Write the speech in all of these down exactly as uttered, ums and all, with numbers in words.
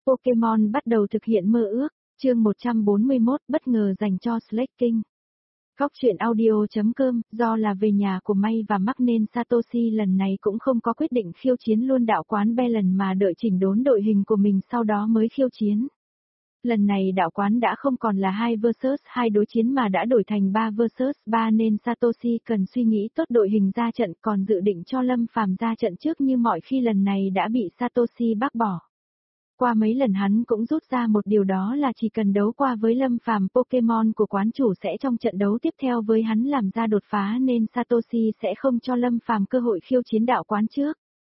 Pokemon bắt đầu thực hiện mơ ước, chương một trăm bốn mươi mốt bất ngờ dành cho Slaking. Góc truyện audio chấm com, do là về nhà của May và Mark nên Satoshi lần này cũng không có quyết định khiêu chiến luôn đạo quán Belen mà đợi chỉnh đốn đội hình của mình sau đó mới khiêu chiến. Lần này đạo quán đã không còn là hai versus hai đối chiến mà đã đổi thành ba versus ba nên Satoshi cần suy nghĩ tốt đội hình ra trận, còn dự định cho Lâm Phàm ra trận trước như mọi khi lần này đã bị Satoshi bác bỏ. Qua mấy lần hắn cũng rút ra một điều đó là chỉ cần đấu qua với Lâm Phàm, Pokemon của quán chủ sẽ trong trận đấu tiếp theo với hắn làm ra đột phá nên Satoshi sẽ không cho Lâm Phàm cơ hội khiêu chiến đạo quán trước.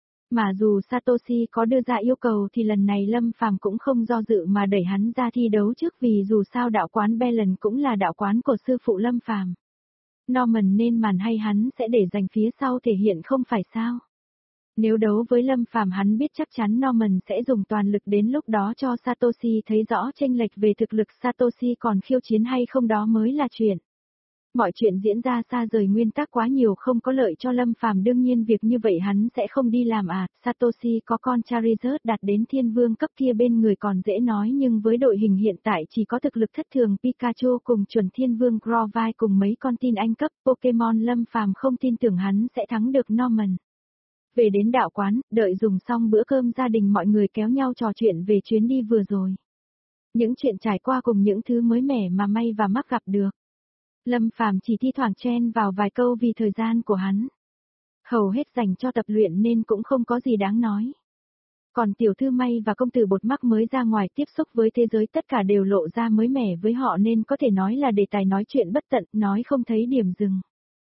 Mà dù Satoshi có đưa ra yêu cầu thì lần này Lâm Phàm cũng không do dự mà đẩy hắn ra thi đấu trước vì dù sao đạo quán Belen cũng là đạo quán của sư phụ Lâm Phàm. Norman nên màn hay hắn sẽ để dành phía sau thể hiện không phải sao. Nếu đấu với Lâm Phàm hắn biết chắc chắn Norman sẽ dùng toàn lực, đến lúc đó cho Satoshi thấy rõ chênh lệch về thực lực Satoshi còn khiêu chiến hay không đó mới là chuyện. Mọi chuyện diễn ra xa rời nguyên tắc quá nhiều không có lợi cho Lâm Phàm, đương nhiên việc như vậy hắn sẽ không đi làm à. Satoshi có con Charizard đạt đến thiên vương cấp kia bên người còn dễ nói, nhưng với đội hình hiện tại chỉ có thực lực thất thường Pikachu cùng chuẩn thiên vương Grovyle cùng mấy con tin anh cấp Pokemon, Lâm Phàm không tin tưởng hắn sẽ thắng được Norman. Về đến đạo quán, đợi dùng xong bữa cơm gia đình mọi người kéo nhau trò chuyện về chuyến đi vừa rồi. Những chuyện trải qua cùng những thứ mới mẻ mà May và Mark gặp được. Lâm Phàm chỉ thi thoảng chen vào vài câu vì thời gian của hắn hầu hết dành cho tập luyện nên cũng không có gì đáng nói. Còn tiểu thư May và công tử bột Mark mới ra ngoài tiếp xúc với thế giới, tất cả đều lộ ra mới mẻ với họ nên có thể nói là đề tài nói chuyện bất tận, nói không thấy điểm dừng.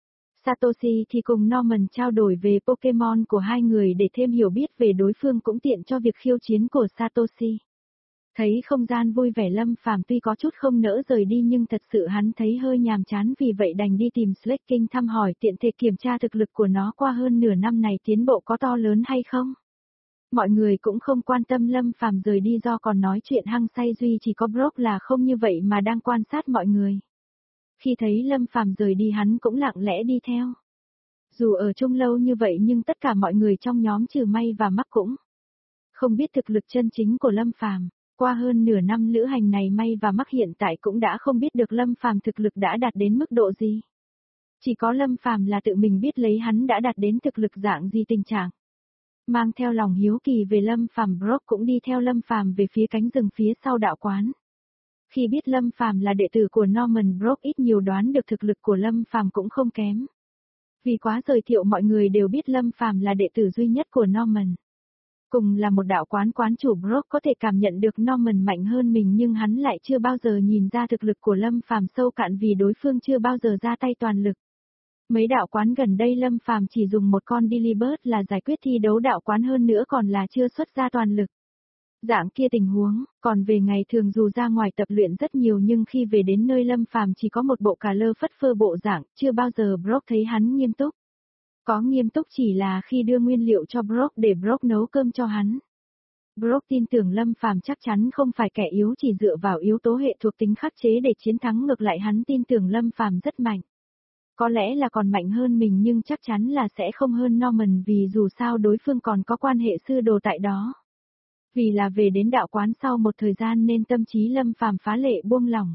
Satoshi thì cùng Norman trao đổi về Pokemon của hai người để thêm hiểu biết về đối phương, cũng tiện cho việc khiêu chiến của Satoshi. Thấy không gian vui vẻ, Lâm Phàm tuy có chút không nỡ rời đi nhưng thật sự hắn thấy hơi nhàm chán, vì vậy đành đi tìm Slaking thăm hỏi, tiện thể kiểm tra thực lực của nó qua hơn nửa năm này tiến bộ có to lớn hay không. Mọi người cũng không quan tâm Lâm Phàm rời đi do còn nói chuyện hăng say, duy chỉ có Brock là không như vậy mà đang quan sát mọi người. Khi thấy Lâm Phàm rời đi hắn cũng lặng lẽ đi theo. Dù ở chung lâu như vậy nhưng tất cả mọi người trong nhóm trừ May và Mark cũng không biết thực lực chân chính của Lâm Phàm. Qua hơn nửa năm lữ hành này, May và Mark hiện tại cũng đã không biết được Lâm Phàm thực lực đã đạt đến mức độ gì. Chỉ có Lâm Phàm là tự mình biết lấy hắn đã đạt đến thực lực dạng gì tình trạng. Mang theo lòng hiếu kỳ về Lâm Phàm, Brock cũng đi theo Lâm Phàm về phía cánh rừng phía sau đạo quán. Khi biết Lâm Phàm là đệ tử của Norman, Brock ít nhiều đoán được thực lực của Lâm Phàm cũng không kém. Vì quá giới thiệu mọi người đều biết Lâm Phàm là đệ tử duy nhất của Norman. Cùng là một đạo quán, quán chủ Brock có thể cảm nhận được Norman mạnh hơn mình nhưng hắn lại chưa bao giờ nhìn ra thực lực của Lâm Phàm sâu cạn vì đối phương chưa bao giờ ra tay toàn lực. Mấy đạo quán gần đây Lâm Phàm chỉ dùng một con Delibird là giải quyết thi đấu đạo quán, hơn nữa còn là chưa xuất ra toàn lực. Dạng kia tình huống, còn về ngày thường dù ra ngoài tập luyện rất nhiều nhưng khi về đến nơi Lâm Phàm chỉ có một bộ cà lơ phất phơ bộ dạng, chưa bao giờ Brock thấy hắn nghiêm túc. Có nghiêm túc chỉ là khi đưa nguyên liệu cho Brock để Brock nấu cơm cho hắn. Brock tin tưởng Lâm Phàm chắc chắn không phải kẻ yếu chỉ dựa vào yếu tố hệ thuộc tính khắc chế để chiến thắng, ngược lại hắn tin tưởng Lâm Phàm rất mạnh. Có lẽ là còn mạnh hơn mình nhưng chắc chắn là sẽ không hơn Norman vì dù sao đối phương còn có quan hệ sư đồ tại đó. Vì là về đến đạo quán sau một thời gian nên tâm trí Lâm Phàm phá lệ buông lỏng.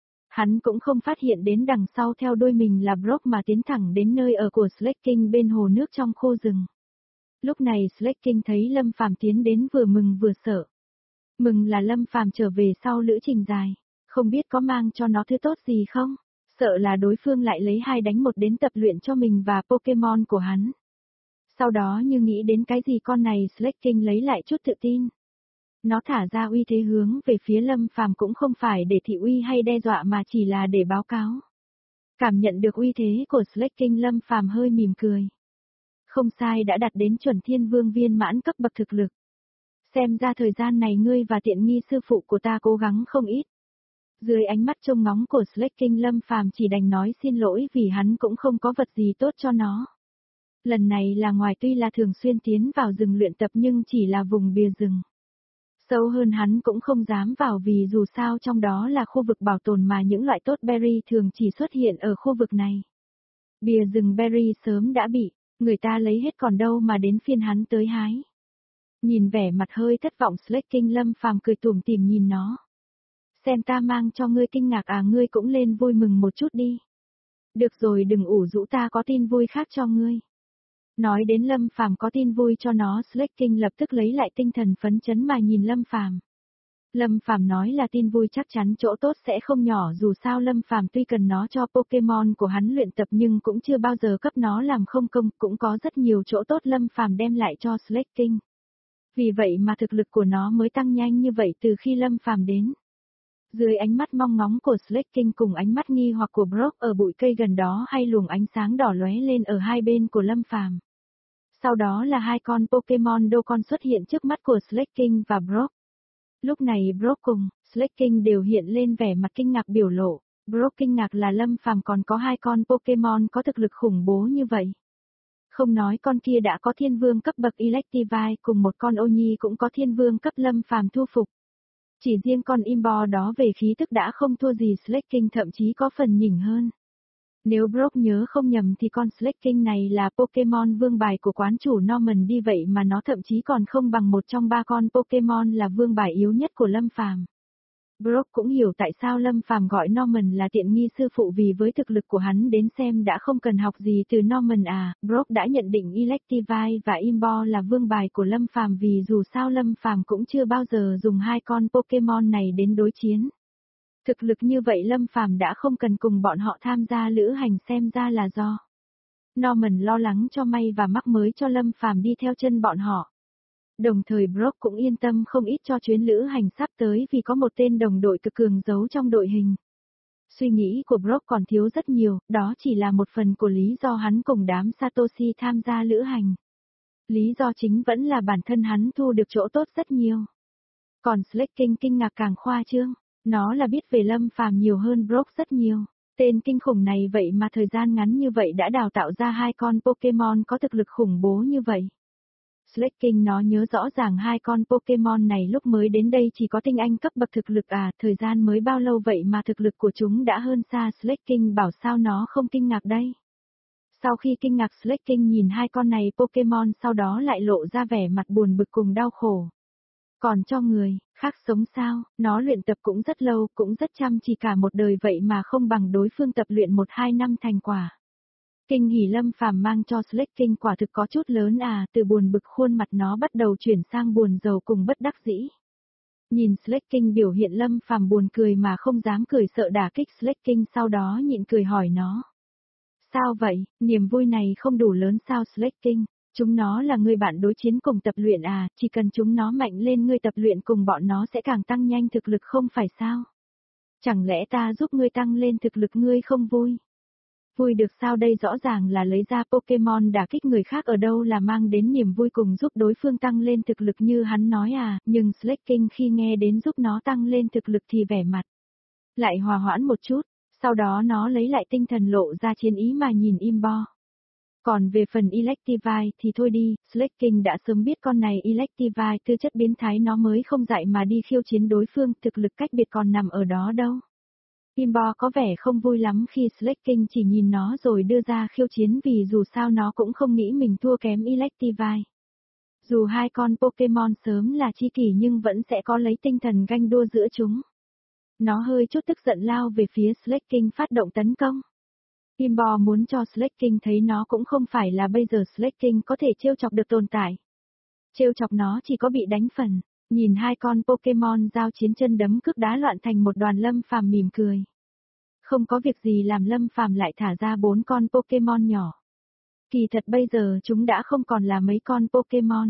Hắn cũng không phát hiện đến đằng sau theo đuôi mình là Brock mà tiến thẳng đến nơi ở của Slaking bên hồ nước trong khu rừng. Lúc này Slaking thấy Lâm Phàm tiến đến vừa mừng vừa sợ. Mừng là Lâm Phàm trở về sau lữ trình dài, không biết có mang cho nó thứ tốt gì không, sợ là đối phương lại lấy hai đánh một đến tập luyện cho mình và Pokemon của hắn. Sau đó như nghĩ đến cái gì con này, Slaking lấy lại chút tự tin. Nó thả ra uy thế hướng về phía Lâm Phàm cũng không phải để thị uy hay đe dọa mà chỉ là để báo cáo. Cảm nhận được uy thế của Slaking, Lâm Phàm hơi mỉm cười. Không sai, đã đạt đến chuẩn thiên vương viên mãn cấp bậc thực lực. Xem ra thời gian này ngươi và tiện nghi sư phụ của ta cố gắng không ít. Dưới ánh mắt trông ngóng của Slaking, Lâm Phàm chỉ đành nói xin lỗi vì hắn cũng không có vật gì tốt cho nó. Lần này là ngoài, tuy là thường xuyên tiến vào rừng luyện tập nhưng chỉ là vùng bìa rừng. Sâu hơn hắn cũng không dám vào vì dù sao trong đó là khu vực bảo tồn mà những loại tốt berry thường chỉ xuất hiện ở khu vực này. Bìa rừng berry sớm đã bị người ta lấy hết còn đâu mà đến phiên hắn tới hái. Nhìn vẻ mặt hơi thất vọng Slaking, Lâm Phàm cười tủm tỉm nhìn nó. Xem ta mang cho ngươi kinh ngạc à, ngươi cũng lên vui mừng một chút đi. Được rồi, đừng ủ rũ, ta có tin vui khác cho ngươi. Nói đến Lâm Phàm có tin vui cho nó, Slaking lập tức lấy lại tinh thần phấn chấn mà nhìn Lâm Phàm. Lâm Phàm nói là tin vui chắc chắn chỗ tốt sẽ không nhỏ, dù sao Lâm Phàm tuy cần nó cho Pokemon của hắn luyện tập nhưng cũng chưa bao giờ cấp nó làm không công, cũng có rất nhiều chỗ tốt Lâm Phàm đem lại cho Slaking. Vì vậy mà thực lực của nó mới tăng nhanh như vậy từ khi Lâm Phàm đến. Dưới ánh mắt mong ngóng của Slaking cùng ánh mắt nghi hoặc của Brock ở bụi cây gần đó, hay luồng ánh sáng đỏ lóe lên ở hai bên của Lâm Phàm. Sau đó là hai con Pokemon Dokkan xuất hiện trước mắt của Slaking và Brock. Lúc này Brock cùng Slaking đều hiện lên vẻ mặt kinh ngạc biểu lộ. Brock kinh ngạc là Lâm Phàm còn có hai con Pokemon có thực lực khủng bố như vậy. Không nói con kia đã có thiên vương cấp bậc Electivire, cùng một con ô nhi cũng có thiên vương cấp Lâm Phàm thu phục. Chỉ riêng con Imbo đó về khí tức đã không thua gì Slaking, thậm chí có phần nhỉnh hơn. Nếu Brock nhớ không nhầm thì con Slaking này là Pokemon vương bài của quán chủ Norman đi, vậy mà nó thậm chí còn không bằng một trong ba con Pokemon là vương bài yếu nhất của Lâm Phàm. Brock cũng hiểu tại sao Lâm Phàm gọi Norman là tiện nghi sư phụ, vì với thực lực của hắn đến xem đã không cần học gì từ Norman à. Brock đã nhận định Electivire và Imbo là vương bài của Lâm Phàm vì dù sao Lâm Phàm cũng chưa bao giờ dùng hai con Pokemon này đến đối chiến. Thực lực như vậy Lâm Phàm đã không cần cùng bọn họ tham gia lữ hành, xem ra là do Norman lo lắng cho May và Mark mới cho Lâm Phàm đi theo chân bọn họ. Đồng thời Brock cũng yên tâm không ít cho chuyến lữ hành sắp tới vì có một tên đồng đội cực cường giấu trong đội hình. Suy nghĩ của Brock còn thiếu rất nhiều, đó chỉ là một phần của lý do hắn cùng đám Satoshi tham gia lữ hành. Lý do chính vẫn là bản thân hắn thu được chỗ tốt rất nhiều. Còn Slaking kinh ngạc càng khoa trương, nó là biết về Lâm Phàm nhiều hơn Brock rất nhiều. Tên kinh khủng này vậy mà thời gian ngắn như vậy đã đào tạo ra hai con Pokemon có thực lực khủng bố như vậy. Slaking nó nhớ rõ ràng hai con Pokemon này lúc mới đến đây chỉ có tinh anh cấp bậc thực lực à, thời gian mới bao lâu vậy mà thực lực của chúng đã hơn xa Slaking, bảo sao nó không kinh ngạc đây. Sau khi kinh ngạc Slaking nhìn hai con này Pokemon sau đó lại lộ ra vẻ mặt buồn bực cùng đau khổ. Còn cho người khác sống sao, nó luyện tập cũng rất lâu, cũng rất chăm chỉ cả một đời vậy mà không bằng đối phương tập luyện một hai năm thành quả. Kinh hỉ Lâm Phàm mang cho Slaking quả thực có chút lớn à, từ buồn bực khuôn mặt nó bắt đầu chuyển sang buồn rầu cùng bất đắc dĩ. Nhìn Slaking biểu hiện Lâm Phàm buồn cười mà không dám cười, sợ đả kích Slaking, sau đó nhịn cười hỏi nó. Sao vậy, niềm vui này không đủ lớn sao Slaking? Chúng nó là người bạn đối chiến cùng tập luyện à, chỉ cần chúng nó mạnh lên ngươi tập luyện cùng bọn nó sẽ càng tăng nhanh thực lực không phải sao? Chẳng lẽ ta giúp ngươi tăng lên thực lực ngươi không vui? Vui được sao, đây rõ ràng là lấy ra Pokemon đả kích người khác, ở đâu là mang đến niềm vui cùng giúp đối phương tăng lên thực lực như hắn nói à, nhưng Slaking khi nghe đến giúp nó tăng lên thực lực thì vẻ mặt lại hòa hoãn một chút, sau đó nó lấy lại tinh thần lộ ra chiến ý mà nhìn Imbo. Còn về phần Electivire thì thôi đi, Slaking đã sớm biết con này Electivire tư chất biến thái, nó mới không dạy mà đi khiêu chiến đối phương, thực lực cách biệt còn nằm ở đó đâu. Imbo có vẻ không vui lắm khi Slaking chỉ nhìn nó rồi đưa ra khiêu chiến, vì dù sao nó cũng không nghĩ mình thua kém Electivire. Dù hai con Pokemon sớm là tri kỷ nhưng vẫn sẽ có lấy tinh thần ganh đua giữa chúng. Nó hơi chút tức giận lao về phía Slaking phát động tấn công. Imbo muốn cho Slaking thấy nó cũng không phải là bây giờ Slaking có thể trêu chọc được tồn tại. Trêu chọc nó chỉ có bị đánh phần. Nhìn hai con Pokemon giao chiến chân đấm cước đá loạn thành một đoàn, Lâm Phàm mỉm cười. Không có việc gì làm, Lâm Phàm lại thả ra bốn con Pokemon nhỏ. Kỳ thật bây giờ chúng đã không còn là mấy con Pokemon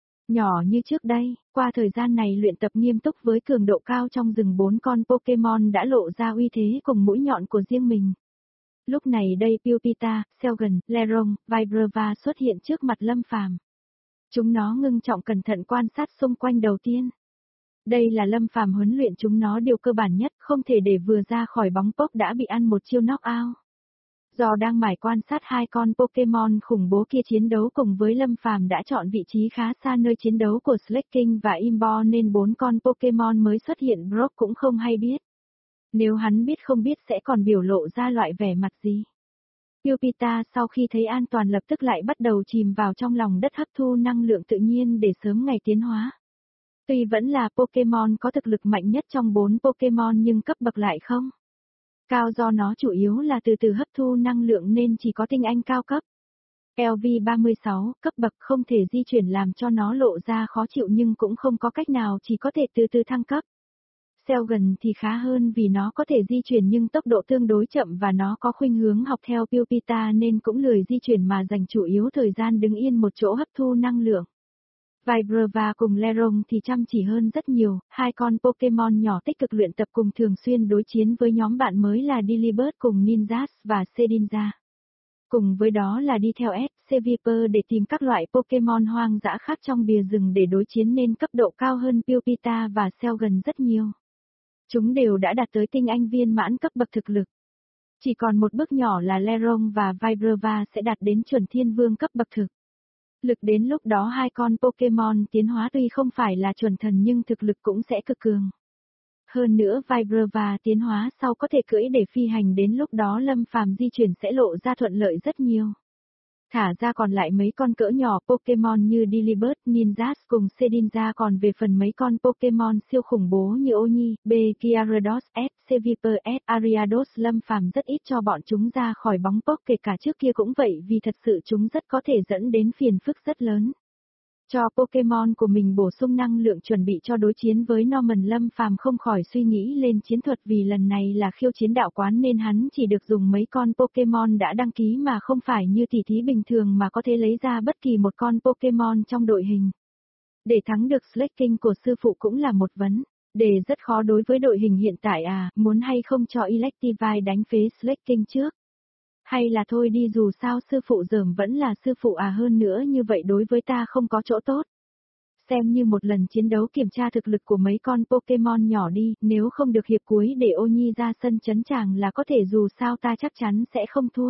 nhỏ như trước đây, qua thời gian này luyện tập nghiêm túc với cường độ cao trong rừng, bốn con Pokemon đã lộ ra uy thế cùng mũi nhọn của riêng mình. Lúc này đây Pupita, Selgon, Lerong, Vibrava xuất hiện trước mặt Lâm Phàm. Chúng nó ngưng trọng cẩn thận quan sát xung quanh đầu tiên. Đây là Lâm Phàm huấn luyện chúng nó điều cơ bản nhất, không thể để vừa ra khỏi bóng pốc đã bị ăn một chiêu knock out. Do đang mải quan sát hai con Pokemon khủng bố kia chiến đấu cùng với Lâm Phàm đã chọn vị trí khá xa nơi chiến đấu của Slaking và Imbo nên bốn con Pokemon mới xuất hiện Brock cũng không hay biết. Nếu hắn biết không biết sẽ còn biểu lộ ra loại vẻ mặt gì. Pupita sau khi thấy an toàn lập tức lại bắt đầu chìm vào trong lòng đất hấp thu năng lượng tự nhiên để sớm ngày tiến hóa. Tuy vẫn là Pokemon có thực lực mạnh nhất trong bốn Pokemon nhưng cấp bậc lại không cao do nó chủ yếu là từ từ hấp thu năng lượng nên chỉ có tinh anh cao cấp. lờ vê ba mươi sáu, cấp bậc không thể di chuyển làm cho nó lộ ra khó chịu nhưng cũng không có cách nào chỉ có thể từ từ thăng cấp. Selgon thì khá hơn vì nó có thể di chuyển nhưng tốc độ tương đối chậm và nó có khuynh hướng học theo Pupita nên cũng lười di chuyển mà dành chủ yếu thời gian đứng yên một chỗ hấp thu năng lượng. Vibrava cùng Lairon thì chăm chỉ hơn rất nhiều, hai con Pokemon nhỏ tích cực luyện tập cùng thường xuyên đối chiến với nhóm bạn mới là Delibird cùng Ninjas và Shedinja. Cùng với đó là đi theo S. Seviper để tìm các loại Pokemon hoang dã khác trong bìa rừng để đối chiến nên cấp độ cao hơn Pupita và Selgon rất nhiều. Chúng đều đã đạt tới tinh anh viên mãn cấp bậc thực lực. Chỉ còn một bước nhỏ là Lairon và Vibrava sẽ đạt đến chuẩn thiên vương cấp bậc thực. Lực đến lúc đó hai con Pokemon tiến hóa tuy không phải là chuẩn thần nhưng thực lực cũng sẽ cực cường. Hơn nữa Vibrava tiến hóa sau có thể cưỡi để phi hành đến lúc đó Lâm Phàm di chuyển sẽ lộ ra thuận lợi rất nhiều. Thả ra còn lại mấy con cỡ nhỏ Pokemon như Delibird, Ninjas cùng Shedinja còn về phần mấy con Pokemon siêu khủng bố như Oni, B, Gyarados, S, Seviper, S, Ariados Lâm Phàm rất ít cho bọn chúng ra khỏi bóng Poke kể cả trước kia cũng vậy vì thật sự chúng rất có thể dẫn đến phiền phức rất lớn. Cho Pokemon của mình bổ sung năng lượng chuẩn bị cho đối chiến với Norman Lâm Phàm không khỏi suy nghĩ lên chiến thuật vì lần này là khiêu chiến đạo quán nên hắn chỉ được dùng mấy con Pokemon đã đăng ký mà không phải như tỷ thí bình thường mà có thể lấy ra bất kỳ một con Pokemon trong đội hình. Để thắng được Slaking của sư phụ cũng là một vấn đề rất khó đối với đội hình hiện tại à, muốn hay không cho Electivire đánh phế Slaking trước. Hay là thôi đi dù sao sư phụ dởm vẫn là sư phụ à hơn nữa như vậy đối với ta không có chỗ tốt. Xem như một lần chiến đấu kiểm tra thực lực của mấy con Pokemon nhỏ đi, nếu không được hiệp cuối để Oni ra sân chấn chàng là có thể dù sao ta chắc chắn sẽ không thua.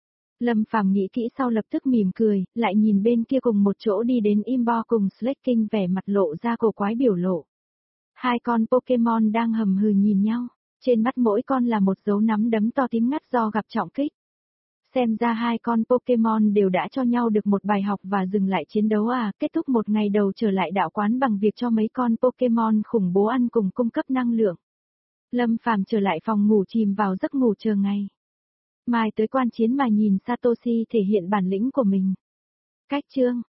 Lâm Phàm nghĩ kỹ sau lập tức mỉm cười, lại nhìn bên kia cùng một chỗ đi đến Imbo cùng Slaking vẻ mặt lộ ra cổ quái biểu lộ. Hai con Pokemon đang hầm hừ nhìn nhau, trên mắt mỗi con là một dấu nắm đấm to tím ngắt do gặp trọng kích. Xem ra hai con Pokemon đều đã cho nhau được một bài học và dừng lại chiến đấu à, kết thúc một ngày đầu trở lại đạo quán bằng việc cho mấy con Pokemon khủng bố ăn cùng cung cấp năng lượng. Lâm Phàm trở lại phòng ngủ chìm vào giấc ngủ chờ ngày mai tới quan chiến mà nhìn Satoshi thể hiện bản lĩnh của mình. Cách chương